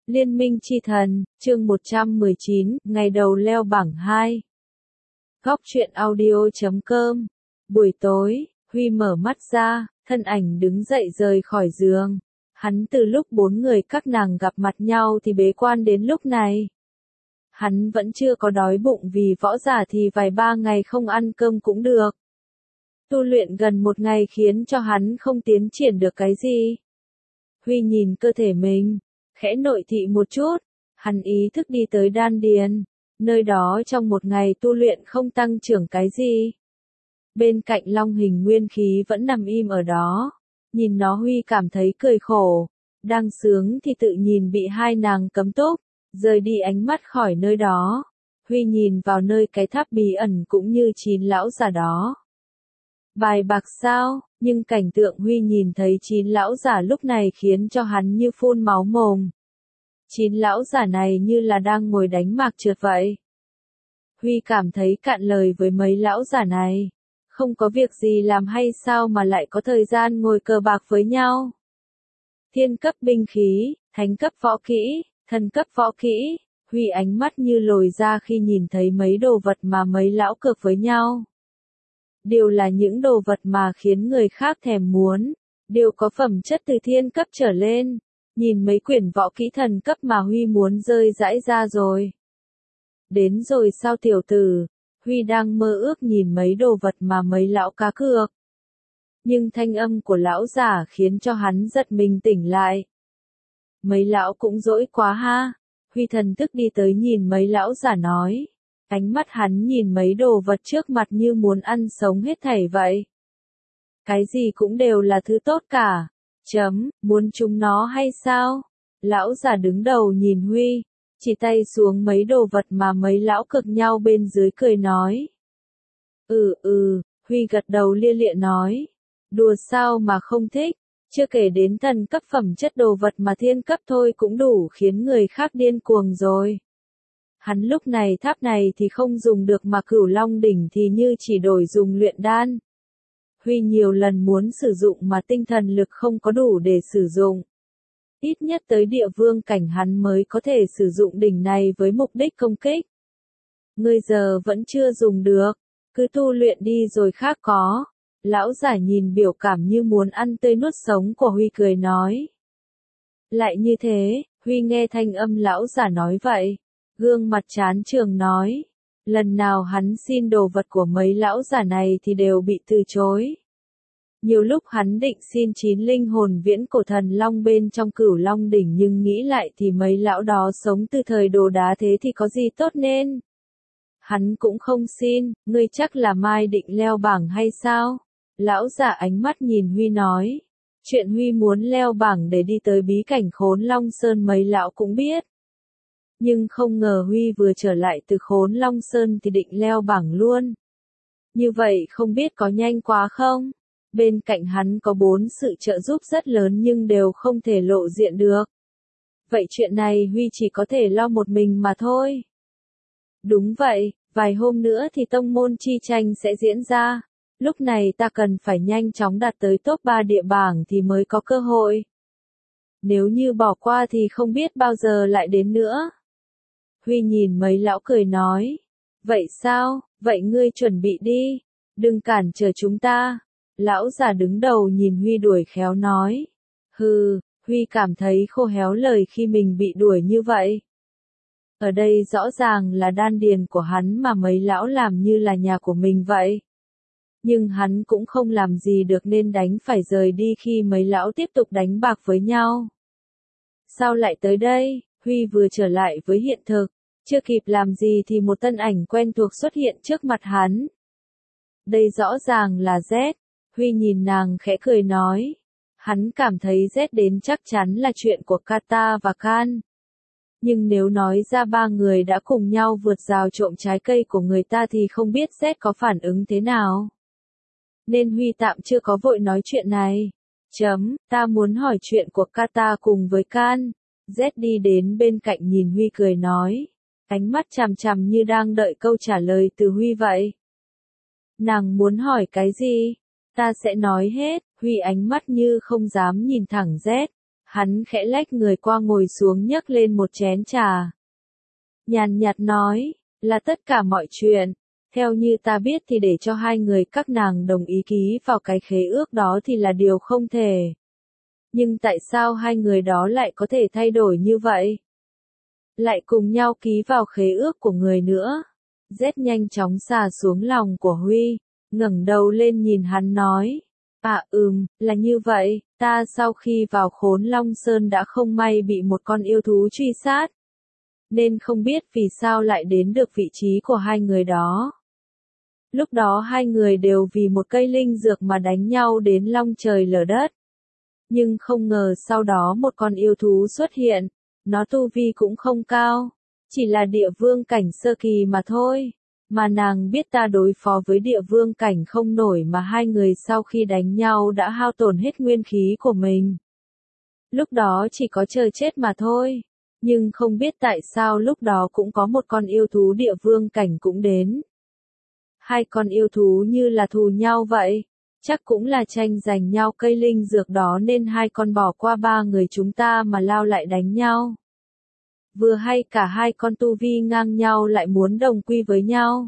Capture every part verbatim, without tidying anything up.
Liên minh chi thần, chương một trăm mười chín, ngày đầu leo bảng hai. Góc truyện audio chấm com. Buổi tối, Huy mở mắt ra, thân ảnh đứng dậy rời khỏi giường. Hắn từ lúc bốn người các nàng gặp mặt nhau thì bế quan đến lúc này. Hắn vẫn chưa có đói bụng vì võ giả thì vài ba ngày không ăn cơm cũng được. Tu luyện gần một ngày khiến cho hắn không tiến triển được cái gì. Huy nhìn cơ thể mình, khẽ nội thị một chút, hắn ý thức đi tới đan điền, nơi đó trong một ngày tu luyện không tăng trưởng cái gì. Bên cạnh long hình nguyên khí vẫn nằm im ở đó, nhìn nó Huy cảm thấy cười khổ, đang sướng thì tự nhìn bị hai nàng cấm túc, rời đi ánh mắt khỏi nơi đó. Huy nhìn vào nơi cái tháp bí ẩn cũng như chín lão già đó. Bài bạc sao, nhưng cảnh tượng Huy nhìn thấy chín lão giả lúc này khiến cho hắn như phun máu mồm. Chín lão giả này như là đang ngồi đánh mạc trượt vậy. Huy cảm thấy cạn lời với mấy lão giả này. Không có việc gì làm hay sao mà lại có thời gian ngồi cờ bạc với nhau. Thiên cấp binh khí, thánh cấp võ kỹ, thần cấp võ kỹ, Huy ánh mắt như lồi ra khi nhìn thấy mấy đồ vật mà mấy lão cược với nhau. Đều là những đồ vật mà khiến người khác thèm muốn, đều có phẩm chất từ thiên cấp trở lên. Nhìn mấy quyển võ kỹ thần cấp mà Huy muốn rơi rãi ra rồi. Đến rồi sao tiểu tử, Huy đang mơ ước nhìn mấy đồ vật mà mấy lão cá cược. Nhưng thanh âm của lão giả khiến cho hắn giật mình tỉnh lại. Mấy lão cũng dỗi quá ha, Huy thần thức đi tới nhìn mấy lão giả nói. Ánh mắt hắn nhìn mấy đồ vật trước mặt như muốn ăn sống hết thảy vậy. Cái gì cũng đều là thứ tốt cả. Chấm, muốn chúng nó hay sao? Lão già đứng đầu nhìn Huy, chỉ tay xuống mấy đồ vật mà mấy lão cực nhau bên dưới cười nói. Ừ ừ, Huy gật đầu lia lịa nói. Đùa sao mà không thích, chưa kể đến thần cấp phẩm chất đồ vật mà thiên cấp thôi cũng đủ khiến người khác điên cuồng rồi. Hắn lúc này tháp này thì không dùng được mà cửu long đỉnh thì như chỉ đổi dùng luyện đan. Huy nhiều lần muốn sử dụng mà tinh thần lực không có đủ để sử dụng. Ít nhất tới địa vương cảnh hắn mới có thể sử dụng đỉnh này với mục đích công kích. Ngươi giờ vẫn chưa dùng được, cứ tu luyện đi rồi khác có. Lão giả nhìn biểu cảm như muốn ăn tươi nuốt sống của Huy cười nói. Lại như thế, Huy nghe thanh âm lão giả nói vậy. Gương mặt chán trường nói. Lần nào hắn xin đồ vật của mấy lão giả này thì đều bị từ chối. Nhiều lúc hắn định xin chín linh hồn viễn cổ thần long bên trong cửu long đỉnh nhưng nghĩ lại thì mấy lão đó sống từ thời đồ đá thế thì có gì tốt nên. Hắn cũng không xin, ngươi chắc là mai định leo bảng hay sao? Lão giả ánh mắt nhìn Huy nói. Chuyện Huy muốn leo bảng để đi tới bí cảnh Khốn Long Sơn mấy lão cũng biết. Nhưng không ngờ Huy vừa trở lại từ Khốn Long Sơn thì định leo bảng luôn. Như vậy không biết có nhanh quá không? Bên cạnh hắn có bốn sự trợ giúp rất lớn nhưng đều không thể lộ diện được. Vậy chuyện này Huy chỉ có thể lo một mình mà thôi. Đúng vậy, vài hôm nữa thì tông môn chi tranh sẽ diễn ra. Lúc này ta cần phải nhanh chóng đạt tới top ba địa bảng thì mới có cơ hội. Nếu như bỏ qua thì không biết bao giờ lại đến nữa. Huy nhìn mấy lão cười nói. Vậy sao, vậy ngươi chuẩn bị đi. Đừng cản trở chúng ta. Lão già đứng đầu nhìn Huy đuổi khéo nói. Hừ, Huy cảm thấy khô héo lời khi mình bị đuổi như vậy. Ở đây rõ ràng là đan điền của hắn mà mấy lão làm như là nhà của mình vậy. Nhưng hắn cũng không làm gì được nên đánh phải rời đi khi mấy lão tiếp tục đánh bạc với nhau. Sao lại tới đây? Huy vừa trở lại với hiện thực. Chưa kịp làm gì thì một thân ảnh quen thuộc xuất hiện trước mặt hắn. Đây rõ ràng là Z. Huy nhìn nàng khẽ cười nói. Hắn cảm thấy Z đến chắc chắn là chuyện của Kata và Kan. Nhưng nếu nói ra ba người đã cùng nhau vượt rào trộm trái cây của người ta thì không biết Z có phản ứng thế nào. Nên Huy tạm chưa có vội nói chuyện này. Chấm, ta muốn hỏi chuyện của Kata cùng với Kan. Z đi đến bên cạnh nhìn Huy cười nói. Ánh mắt chằm chằm như đang đợi câu trả lời từ Huy vậy. Nàng muốn hỏi cái gì? Ta sẽ nói hết. Huy ánh mắt như không dám nhìn thẳng Z. Hắn khẽ lách người qua ngồi xuống nhấc lên một chén trà. Nhàn nhạt nói, là tất cả mọi chuyện. Theo như ta biết thì để cho hai người các nàng đồng ý ký vào cái khế ước đó thì là điều không thể. Nhưng tại sao hai người đó lại có thể thay đổi như vậy? Lại cùng nhau ký vào khế ước của người nữa. Z nhanh chóng xà xuống lòng của Huy, ngẩng đầu lên nhìn hắn nói. À ừm, là như vậy, ta sau khi vào Khốn Long Sơn đã không may bị một con yêu thú truy sát. Nên không biết vì sao lại đến được vị trí của hai người đó. Lúc đó hai người đều vì một cây linh dược mà đánh nhau đến long trời lở đất. Nhưng không ngờ sau đó một con yêu thú xuất hiện, nó tu vi cũng không cao, chỉ là địa vương cảnh sơ kỳ mà thôi. Mà nàng biết ta đối phó với địa vương cảnh không nổi mà hai người sau khi đánh nhau đã hao tổn hết nguyên khí của mình. Lúc đó chỉ có chờ chết mà thôi. Nhưng không biết tại sao lúc đó cũng có một con yêu thú địa vương cảnh cũng đến. Hai con yêu thú như là thù nhau vậy. Chắc cũng là tranh giành nhau cây linh dược đó nên hai con bỏ qua ba người chúng ta mà lao lại đánh nhau. Vừa hay cả hai con tu vi ngang nhau lại muốn đồng quy với nhau.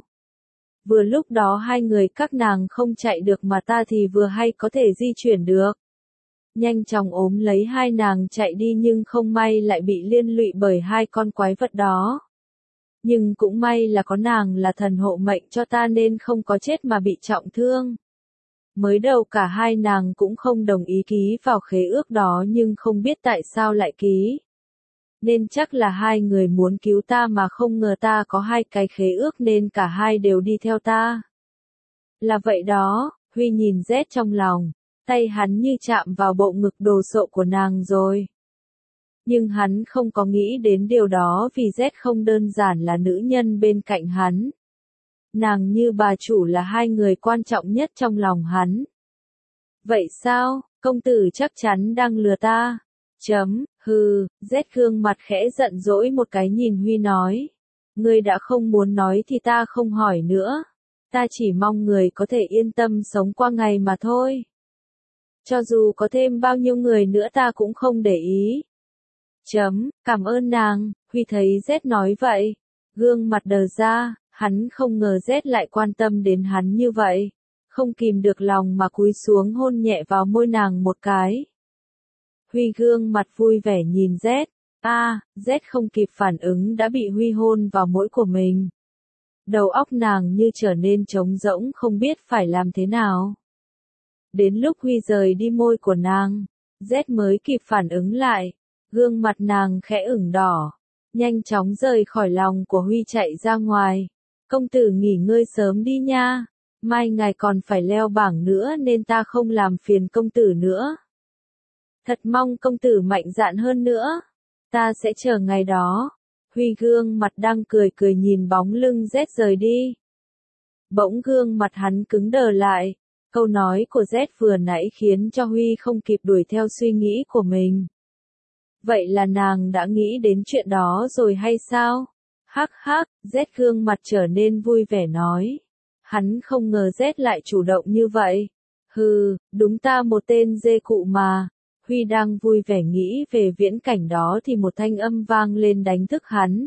Vừa lúc đó hai người các nàng không chạy được mà ta thì vừa hay có thể di chuyển được. Nhanh chóng ốm lấy hai nàng chạy đi nhưng không may lại bị liên lụy bởi hai con quái vật đó. Nhưng cũng may là có nàng là thần hộ mệnh cho ta nên không có chết mà bị trọng thương. Mới đầu cả hai nàng cũng không đồng ý ký vào khế ước đó nhưng không biết tại sao lại ký. Nên chắc là hai người muốn cứu ta mà không ngờ ta có hai cái khế ước nên cả hai đều đi theo ta. Là vậy đó, Huy nhìn Z trong lòng, tay hắn như chạm vào bộ ngực đồ sộ của nàng rồi. Nhưng hắn không có nghĩ đến điều đó vì Z không đơn giản là nữ nhân bên cạnh hắn. Nàng như bà chủ là hai người quan trọng nhất trong lòng hắn. Vậy sao, công tử chắc chắn đang lừa ta? Chấm, hừ, Z gương mặt khẽ giận dỗi một cái nhìn Huy nói. Ngươi đã không muốn nói thì ta không hỏi nữa. Ta chỉ mong người có thể yên tâm sống qua ngày mà thôi. Cho dù có thêm bao nhiêu người nữa ta cũng không để ý. Chấm, cảm ơn nàng, Huy thấy Z nói vậy. Gương mặt đờ ra, hắn không ngờ Z lại quan tâm đến hắn như vậy. Không kìm được lòng mà cúi xuống hôn nhẹ vào môi nàng một cái. Huy gương mặt vui vẻ nhìn Z. A, Z không kịp phản ứng đã bị Huy hôn vào mũi của mình. Đầu óc nàng như trở nên trống rỗng không biết phải làm thế nào. Đến lúc Huy rời đi môi của nàng, Z mới kịp phản ứng lại. Gương mặt nàng khẽ ửng đỏ. Nhanh chóng rời khỏi lòng của Huy chạy ra ngoài. Công tử nghỉ ngơi sớm đi nha. Mai ngài còn phải leo bảng nữa nên ta không làm phiền công tử nữa. Thật mong công tử mạnh dạn hơn nữa. Ta sẽ chờ ngày đó. Huy gương mặt đang cười cười nhìn bóng lưng Z rời đi. Bỗng gương mặt hắn cứng đờ lại. Câu nói của Z vừa nãy khiến cho Huy không kịp đuổi theo suy nghĩ của mình. Vậy là nàng đã nghĩ đến chuyện đó rồi hay sao? Hắc hắc, Z gương mặt trở nên vui vẻ nói. Hắn không ngờ Z lại chủ động như vậy. Hừ, đúng ta một tên dê cụ mà. Huy đang vui vẻ nghĩ về viễn cảnh đó thì một thanh âm vang lên đánh thức hắn.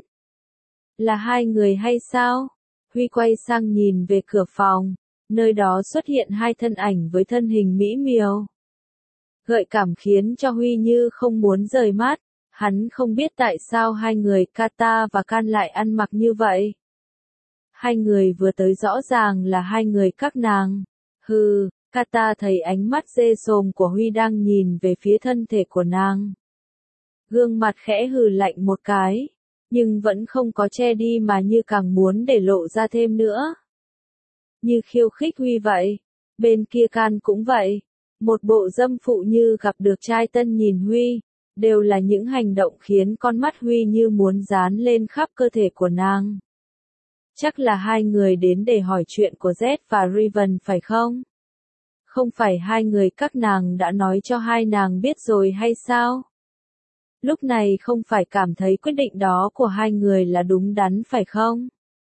Là hai người hay sao? Huy quay sang nhìn về cửa phòng. Nơi đó xuất hiện hai thân ảnh với thân hình mỹ miều. Gợi cảm khiến cho Huy như không muốn rời mắt. Hắn không biết tại sao hai người Kata và Can lại ăn mặc như vậy. Hai người vừa tới rõ ràng là hai người các nàng. Hừ, Kata thấy ánh mắt dê sồm của Huy đang nhìn về phía thân thể của nàng. Gương mặt khẽ hừ lạnh một cái, nhưng vẫn không có che đi mà như càng muốn để lộ ra thêm nữa. Như khiêu khích Huy vậy. Bên kia Can cũng vậy. Một bộ dâm phụ như gặp được trai tân nhìn Huy. Đều là những hành động khiến con mắt Huy như muốn dán lên khắp cơ thể của nàng. Chắc là hai người đến để hỏi chuyện của Z và Riven phải không? Không phải hai người các nàng đã nói cho hai nàng biết rồi hay sao? Lúc này không phải cảm thấy quyết định đó của hai người là đúng đắn phải không?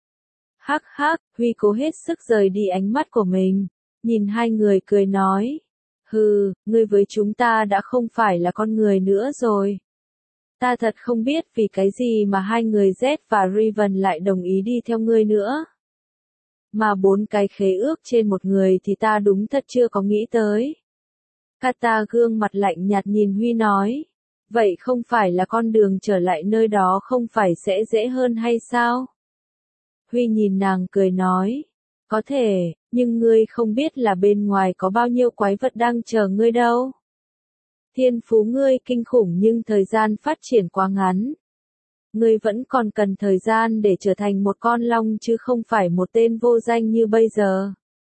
Hắc hắc, Huy cố hết sức rời đi ánh mắt của mình, nhìn hai người cười nói. Hừ, ngươi với chúng ta đã không phải là con người nữa rồi. Ta thật không biết vì cái gì mà hai người Z và Riven lại đồng ý đi theo ngươi nữa. Mà bốn cái khế ước trên một người thì ta đúng thật chưa có nghĩ tới. Kata gương mặt lạnh nhạt nhìn Huy nói. Vậy không phải là con đường trở lại nơi đó không phải sẽ dễ hơn hay sao? Huy nhìn nàng cười nói. Có thể, nhưng ngươi không biết là bên ngoài có bao nhiêu quái vật đang chờ ngươi đâu. Thiên phú ngươi kinh khủng nhưng thời gian phát triển quá ngắn. Ngươi vẫn còn cần thời gian để trở thành một con long chứ không phải một tên vô danh như bây giờ.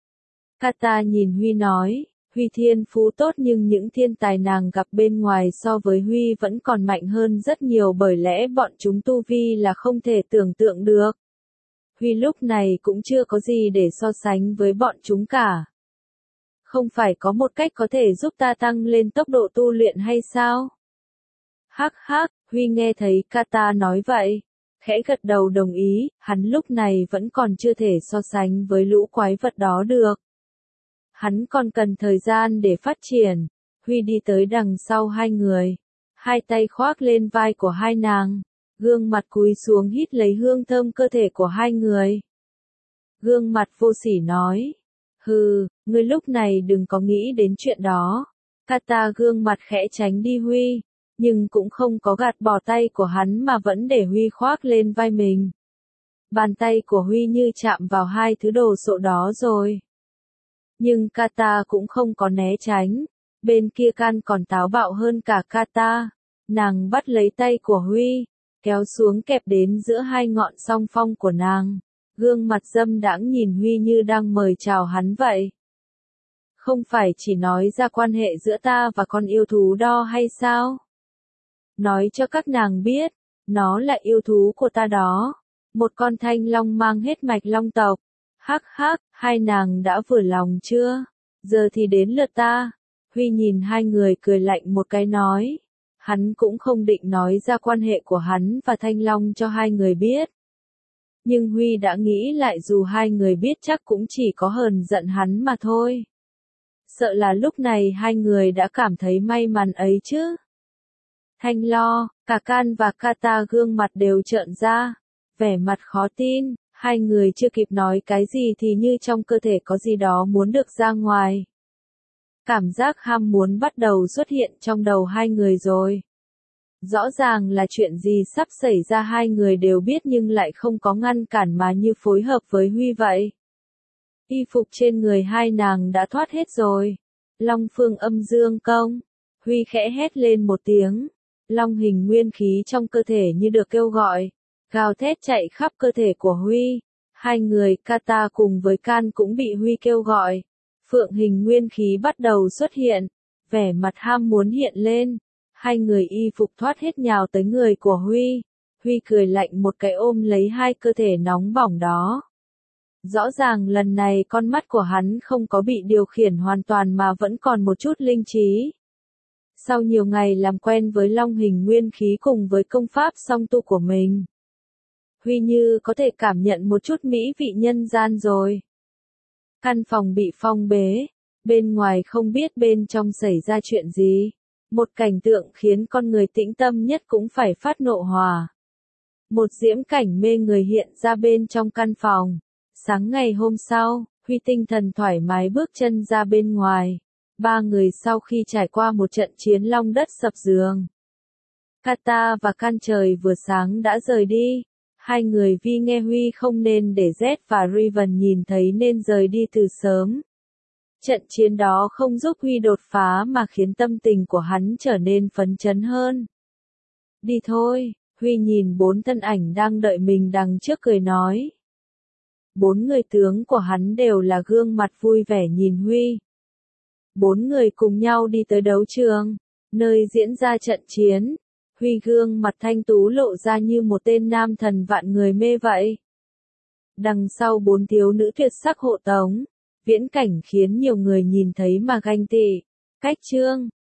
Kata nhìn Huy nói, Huy thiên phú tốt nhưng những thiên tài nàng gặp bên ngoài so với Huy vẫn còn mạnh hơn rất nhiều bởi lẽ bọn chúng tu vi là không thể tưởng tượng được. Huy lúc này cũng chưa có gì để so sánh với bọn chúng cả. Không phải có một cách có thể giúp ta tăng lên tốc độ tu luyện hay sao? Hắc hắc, Huy nghe thấy Kata nói vậy. Khẽ gật đầu đồng ý, hắn lúc này vẫn còn chưa thể so sánh với lũ quái vật đó được. Hắn còn cần thời gian để phát triển. Huy đi tới đằng sau hai người. Hai tay khoác lên vai của hai nàng. Gương mặt cúi xuống hít lấy hương thơm cơ thể của hai người. Gương mặt vô sỉ nói. Hừ, ngươi lúc này đừng có nghĩ đến chuyện đó. Kata gương mặt khẽ tránh đi Huy. Nhưng cũng không có gạt bỏ tay của hắn mà vẫn để Huy khoác lên vai mình. Bàn tay của Huy như chạm vào hai thứ đồ sộ đó rồi. Nhưng Kata cũng không có né tránh. Bên kia Can còn táo bạo hơn cả Kata. Nàng bắt lấy tay của Huy, kéo xuống kẹp đến giữa hai ngọn song phong của nàng. Gương mặt dâm đãng nhìn Huy như đang mời chào hắn vậy. Không phải chỉ nói ra quan hệ giữa ta và con yêu thú đó hay sao? Nói cho các nàng biết, nó là yêu thú của ta đó. Một con thanh long mang hết mạch long tộc. Hắc hắc, hai nàng đã vừa lòng chưa? Giờ thì đến lượt ta. Huy nhìn hai người cười lạnh một cái nói. Hắn cũng không định nói ra quan hệ của hắn và thanh long cho hai người biết. Nhưng Huy đã nghĩ lại dù hai người biết chắc cũng chỉ có hờn giận hắn mà thôi. Sợ là lúc này hai người đã cảm thấy may mắn ấy chứ. Thanh lo, cả Can và Kata gương mặt đều trợn ra. Vẻ mặt khó tin, hai người chưa kịp nói cái gì thì như trong cơ thể có gì đó muốn được ra ngoài. Cảm giác ham muốn bắt đầu xuất hiện trong đầu hai người rồi. Rõ ràng là chuyện gì sắp xảy ra hai người đều biết nhưng lại không có ngăn cản mà như phối hợp với Huy vậy. Y phục trên người hai nàng đã thoát hết rồi. Long phương âm dương công. Huy khẽ hét lên một tiếng. Long hình nguyên khí trong cơ thể như được kêu gọi. Gào thét chạy khắp cơ thể của Huy. Hai người Kata cùng với Can cũng bị Huy kêu gọi. Phượng hình nguyên khí bắt đầu xuất hiện. Vẻ mặt ham muốn hiện lên. Hai người y phục thoát hết nhào tới người của Huy. Huy cười lạnh một cái ôm lấy hai cơ thể nóng bỏng đó. Rõ ràng lần này con mắt của hắn không có bị điều khiển hoàn toàn mà vẫn còn một chút linh trí. Sau nhiều ngày làm quen với long hình nguyên khí cùng với công pháp song tu của mình, Huy như có thể cảm nhận một chút mỹ vị nhân gian rồi. Căn phòng bị phong bế, bên ngoài không biết bên trong xảy ra chuyện gì. Một cảnh tượng khiến con người tĩnh tâm nhất cũng phải phát nộ hòa. Một diễm cảnh mê người hiện ra bên trong căn phòng. Sáng ngày hôm sau, Huy tinh thần thoải mái bước chân ra bên ngoài. Ba người sau khi trải qua một trận chiến long đất sập giường. Kata và Can trời vừa sáng đã rời đi. Hai người vì nghe Huy không nên để Z và Riven nhìn thấy nên rời đi từ sớm. Trận chiến đó không giúp Huy đột phá mà khiến tâm tình của hắn trở nên phấn chấn hơn. Đi thôi, Huy nhìn bốn thân ảnh đang đợi mình đằng trước cười nói. Bốn người tướng của hắn đều là gương mặt vui vẻ nhìn Huy. Bốn người cùng nhau đi tới đấu trường, nơi diễn ra trận chiến. Huy gương mặt thanh tú lộ ra như một tên nam thần vạn người mê vậy. Đằng sau bốn thiếu nữ tuyệt sắc hộ tống, viễn cảnh khiến nhiều người nhìn thấy mà ganh tị. Cách chương